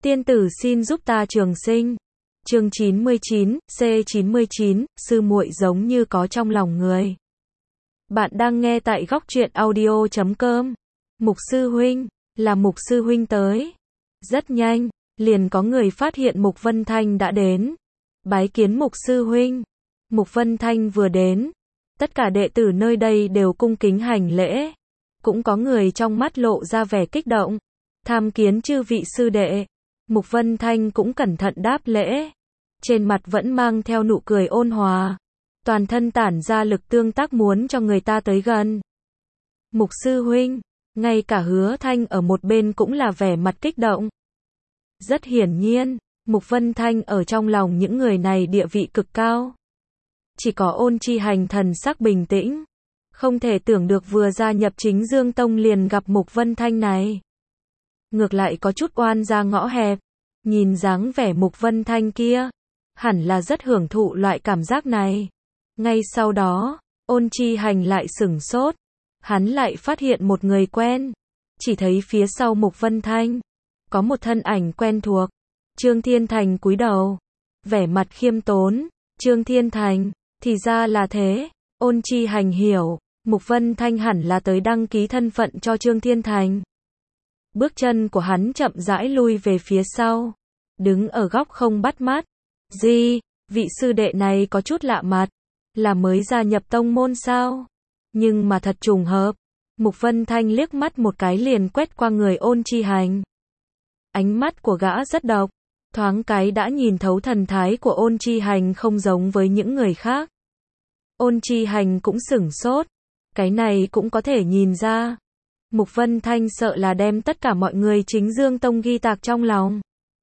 Tiên tử xin giúp ta trường sinh. Chương 99, C99, sư muội giống như có trong lòng người. Bạn đang nghe tại góc truyện audio.com. Mục sư huynh, là Mục sư huynh tới. Rất nhanh, liền có người phát hiện Mục Vân Thanh đã đến. Bái kiến Mục sư huynh. Mục Vân Thanh vừa đến, tất cả đệ tử nơi đây đều cung kính hành lễ. Cũng có người trong mắt lộ ra vẻ kích động. Tham kiến chư vị sư đệ. Mục Vân Thanh cũng cẩn thận đáp lễ. Trên mặt vẫn mang theo nụ cười ôn hòa. Toàn thân tản ra lực tương tác muốn cho người ta tới gần. Mục sư huynh, ngay cả Hứa Thanh ở một bên cũng là vẻ mặt kích động. Rất hiển nhiên, Mục Vân Thanh ở trong lòng những người này địa vị cực cao. Chỉ có Ôn Chi Hành thần sắc bình tĩnh. Không thể tưởng được vừa gia nhập Chính Dương Tông liền gặp Mục Vân Thanh này. Ngược lại có chút oan ra ngõ hẹp. Nhìn dáng vẻ Mục Vân Thanh kia, hẳn là rất hưởng thụ loại cảm giác này. Ngay sau đó, Ôn Chi Hành lại sửng sốt. Hắn lại phát hiện một người quen. Chỉ thấy phía sau Mục Vân Thanh, có một thân ảnh quen thuộc. Trương Thiên Thành cúi đầu, vẻ mặt khiêm tốn. Trương Thiên Thành, thì ra là thế. Ôn Chi Hành hiểu, Mục Vân Thanh hẳn là tới đăng ký thân phận cho Trương Thiên Thành. Bước chân của hắn chậm rãi lui về phía sau, đứng ở góc không bắt mắt. Gì, vị sư đệ này có chút lạ mặt, là mới gia nhập tông môn sao? Nhưng mà thật trùng hợp. Mục Vân Thanh liếc mắt một cái liền quét qua người Ôn Chi Hành. Ánh mắt của gã rất độc, thoáng cái đã nhìn thấu thần thái của Ôn Chi Hành không giống với những người khác. Ôn Chi Hành cũng sửng sốt, cái này cũng có thể nhìn ra. Mục Vân Thanh sợ là đem tất cả mọi người Chính Dương Tông ghi tạc trong lòng.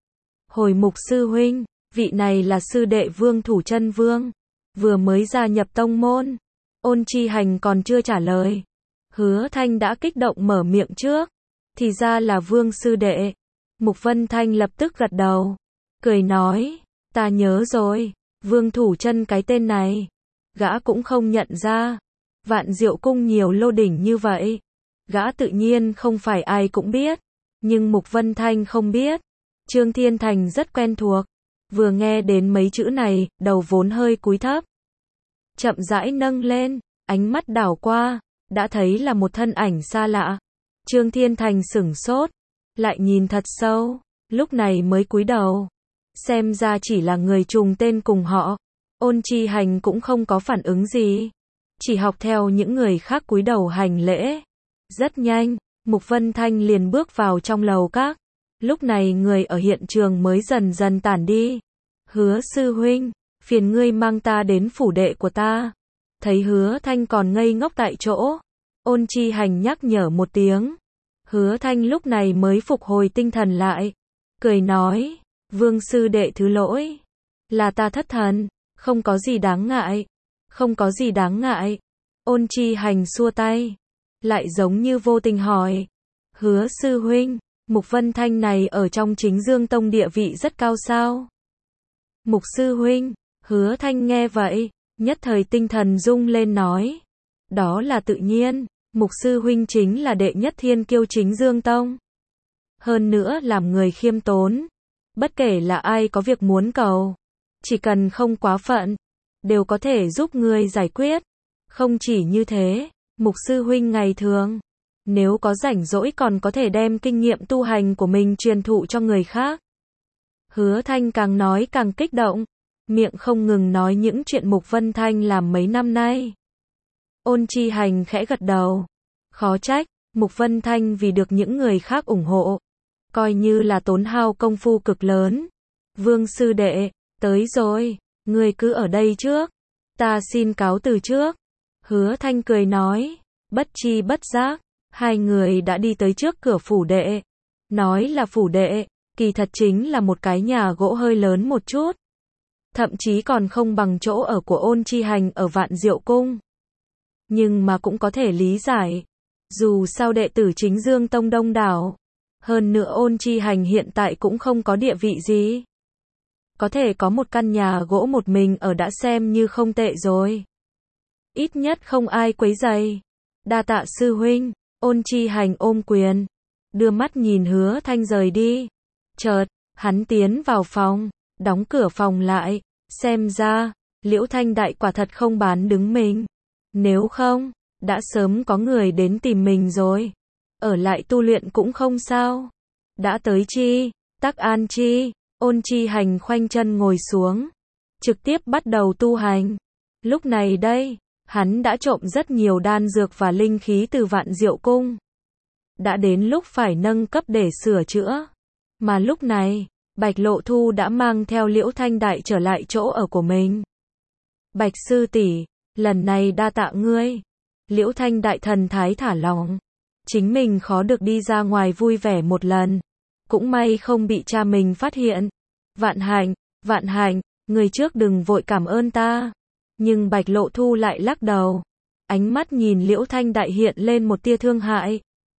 Hồi Mục sư huynh, vị này là sư đệ Vương Thủ Chân Vương, vừa mới gia nhập tông môn. Ôn Chi Hành còn chưa trả lời, Hứa Thanh đã kích động mở miệng trước. Thì ra là Vương sư đệ. Mục Vân Thanh lập tức gật đầu, cười nói, ta nhớ rồi, Vương Thủ Chân cái tên này, gã cũng không nhận ra. Vạn Diệu Cung nhiều lô đỉnh như vậy, gã tự nhiên không phải ai cũng biết. Nhưng Mục Vân Thanh không biết, Trương Thiên Thành rất quen thuộc. Vừa nghe đến mấy chữ này, đầu vốn hơi cúi thấp, chậm rãi nâng lên, ánh mắt đảo qua, đã thấy là một thân ảnh xa lạ. Trương Thiên Thành sửng sốt, lại nhìn thật sâu, lúc này mới cúi đầu. Xem ra chỉ là người trùng tên cùng họ. Ôn Chi Hành cũng không có phản ứng gì, chỉ học theo những người khác cúi đầu hành lễ. Rất nhanh, Mục Vân Thanh liền bước vào trong lầu các. Lúc này người ở hiện trường mới dần dần tản đi. Hứa sư huynh, phiền ngươi mang ta đến phủ đệ của ta. Thấy Hứa Thanh còn ngây ngốc tại chỗ, Ôn Chi Hành nhắc nhở một tiếng. Hứa Thanh lúc này mới phục hồi tinh thần lại, cười nói, Vương sư đệ thứ lỗi, là ta thất thần, không có gì đáng ngại, không có gì đáng ngại. Ôn Chi Hành xua tay, lại giống như vô tình hỏi, Hứa sư huynh, Mục Vân Thanh này ở trong Chính Dương Tông địa vị rất cao sao? Mục sư huynh, Hứa Thanh nghe vậy, nhất thời tinh thần rung lên nói, đó là tự nhiên, Mục sư huynh chính là đệ nhất thiên kiêu Chính Dương Tông. Hơn nữa làm người khiêm tốn, bất kể là ai có việc muốn cầu, chỉ cần không quá phận, đều có thể giúp người giải quyết. Không chỉ như thế, Mục sư huynh ngày thường, nếu có rảnh rỗi còn có thể đem kinh nghiệm tu hành của mình truyền thụ cho người khác. Hứa Thanh càng nói càng kích động, miệng không ngừng nói những chuyện Mục Vân Thanh làm mấy năm nay. Ôn Chi Hành khẽ gật đầu, khó trách, Mục Vân Thanh vì được những người khác ủng hộ, coi như là tốn hao công phu cực lớn. Vương sư đệ, tới rồi, ngươi cứ ở đây trước, ta xin cáo từ trước. Hứa Thanh cười nói, bất chi bất giác, hai người đã đi tới trước cửa phủ đệ. Nói là phủ đệ, kỳ thật chính là một cái nhà gỗ hơi lớn một chút. Thậm chí còn không bằng chỗ ở của Ôn Chi Hành ở Vạn Diệu Cung. Nhưng mà cũng có thể lý giải. Dù sao đệ tử Chính Dương Tông đông đảo. Hơn nữa Ôn Chi Hành hiện tại cũng không có địa vị gì. Có thể có một căn nhà gỗ một mình ở đã xem như không tệ rồi. Ít nhất không ai quấy rầy. Đa tạ sư huynh. Ôn Chi Hành ôm quyền, đưa mắt nhìn Hứa Thanh rời đi. Chợt, Hắn tiến vào phòng, đóng cửa phòng lại, xem ra, Liễu Thanh Đại quả thật không bán đứng mình. Nếu không, đã sớm có người đến tìm mình rồi. Ở lại tu luyện cũng không sao. Đã tới chi, Tắc An Chi, Ôn Chi Hành khoanh chân ngồi xuống, trực tiếp bắt đầu tu hành. Lúc này đây, hắn đã trộm rất nhiều đan dược và linh khí từ Vạn Diệu Cung. Đã đến lúc phải nâng cấp để sửa chữa. Mà lúc này, Bạch Lộ Thu đã mang theo Liễu Thanh Đại trở lại chỗ ở của mình. Bạch sư tỷ, lần này đa tạ ngươi. Liễu Thanh Đại thần thái thả lỏng. Chính mình khó được đi ra ngoài vui vẻ một lần. Cũng may không bị cha mình phát hiện. Vạn hạnh, người trước đừng vội cảm ơn ta. Nhưng Bạch Lộ Thu lại lắc đầu. Ánh mắt nhìn Liễu Thanh Đại hiện lên một tia thương hại.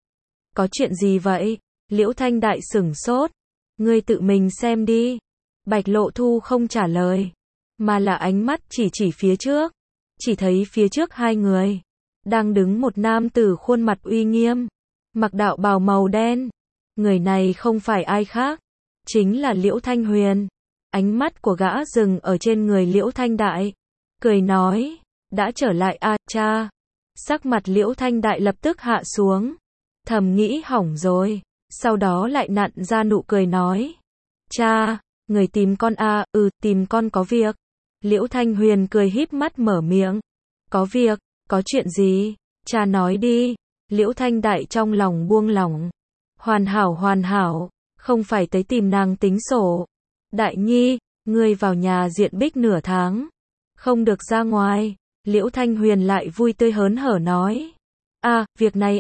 Có chuyện gì vậy? Liễu Thanh Đại sửng sốt. Ngươi tự mình xem đi. Bạch Lộ Thu không trả lời, mà là ánh mắt chỉ phía trước. Chỉ thấy phía trước hai người. Đang đứng một nam tử khuôn mặt uy nghiêm. Mặc đạo bào màu đen. Người này không phải ai khác. Chính là Liễu Thanh Huyền. Ánh mắt của gã dừng ở trên người Liễu Thanh Đại. Cười nói. Đã trở lại à cha. Sắc mặt Liễu Thanh Đại lập tức hạ xuống. Thầm nghĩ hỏng rồi. Sau đó lại nặn ra nụ cười nói. Cha, người tìm con à, tìm con có việc. Liễu Thanh Huyền cười híp mắt mở miệng. Có việc, có chuyện gì? Cha nói đi. Liễu Thanh Đại trong lòng buông lỏng. Hoàn hảo, không phải tới tìm nàng tính sổ. Đại nhi, ngươi vào nhà diện Bích nửa tháng. Không được ra ngoài. Liễu Thanh Huyền lại vui tươi hớn hở nói. Việc này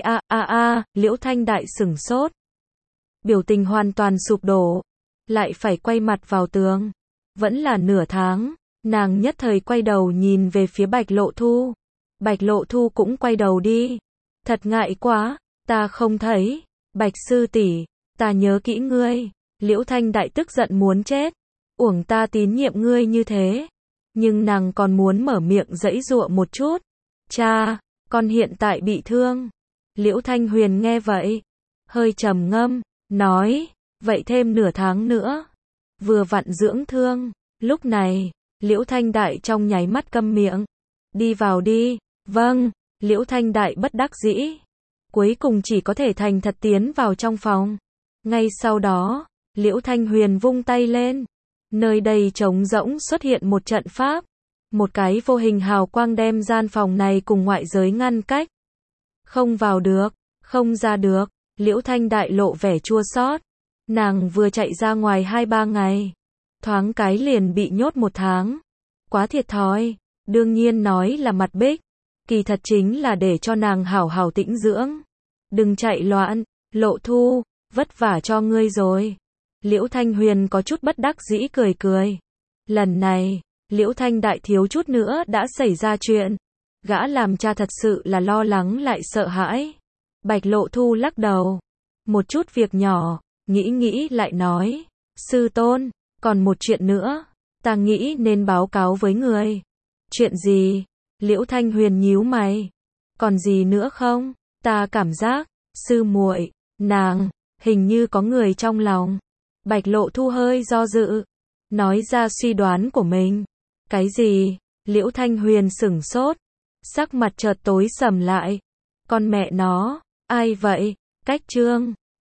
Liễu Thanh Đại sửng sốt. Biểu tình hoàn toàn sụp đổ. Lại phải quay mặt vào tường. Vẫn là nửa tháng. Nàng nhất thời quay đầu nhìn về phía Bạch Lộ Thu. Bạch Lộ Thu cũng quay đầu đi. Thật ngại quá, ta không thấy. Bạch sư tỷ, ta nhớ kỹ ngươi. Liễu Thanh Đại tức giận muốn chết. Uổng ta tín nhiệm ngươi như thế. Nhưng nàng còn muốn mở miệng giãy giụa một chút. Cha, con hiện tại bị thương. Liễu Thanh Huyền nghe vậy, hơi trầm ngâm, nói, vậy thêm nửa tháng nữa. Vừa vặn dưỡng thương. Lúc này, Liễu Thanh Đại trong nháy mắt câm miệng. Đi vào đi. Vâng. Liễu Thanh Đại bất đắc dĩ. Cuối cùng chỉ có thể thành thật tiến vào trong phòng. Ngay sau đó, Liễu Thanh Huyền vung tay lên. Nơi đây trống rỗng xuất hiện một trận pháp. Một cái vô hình hào quang đem gian phòng này cùng ngoại giới ngăn cách. Không vào được, không ra được. Liễu Thanh Đại lộ vẻ chua xót. Nàng vừa chạy ra ngoài 2-3 ngày. Thoáng cái liền bị nhốt 1 tháng. Quá thiệt thòi. Đương nhiên nói là mặt Bích. Kỳ thật chính là để cho nàng hảo hảo tĩnh dưỡng. Đừng chạy loạn. Lộ Thu, vất vả cho ngươi rồi. Liễu Thanh Huyền có chút bất đắc dĩ cười. Lần này, Liễu Thanh Đại thiếu chút nữa đã xảy ra chuyện. Gã làm cha thật sự là lo lắng lại sợ hãi. Bạch Lộ Thu lắc đầu. Một chút việc nhỏ, nghĩ lại nói. Sư tôn, còn một chuyện nữa. Ta nghĩ nên báo cáo với người. Chuyện gì? Liễu Thanh Huyền nhíu mày. Còn gì nữa không? Ta cảm giác, sư muội, nàng, hình như có người trong lòng. Bạch Lộ Thu hơi do dự. Nói ra suy đoán của mình. Cái gì? Liễu Thanh Huyền sửng sốt. Sắc mặt chợt tối sầm lại. Con mẹ nó, ai vậy? Cách Trương.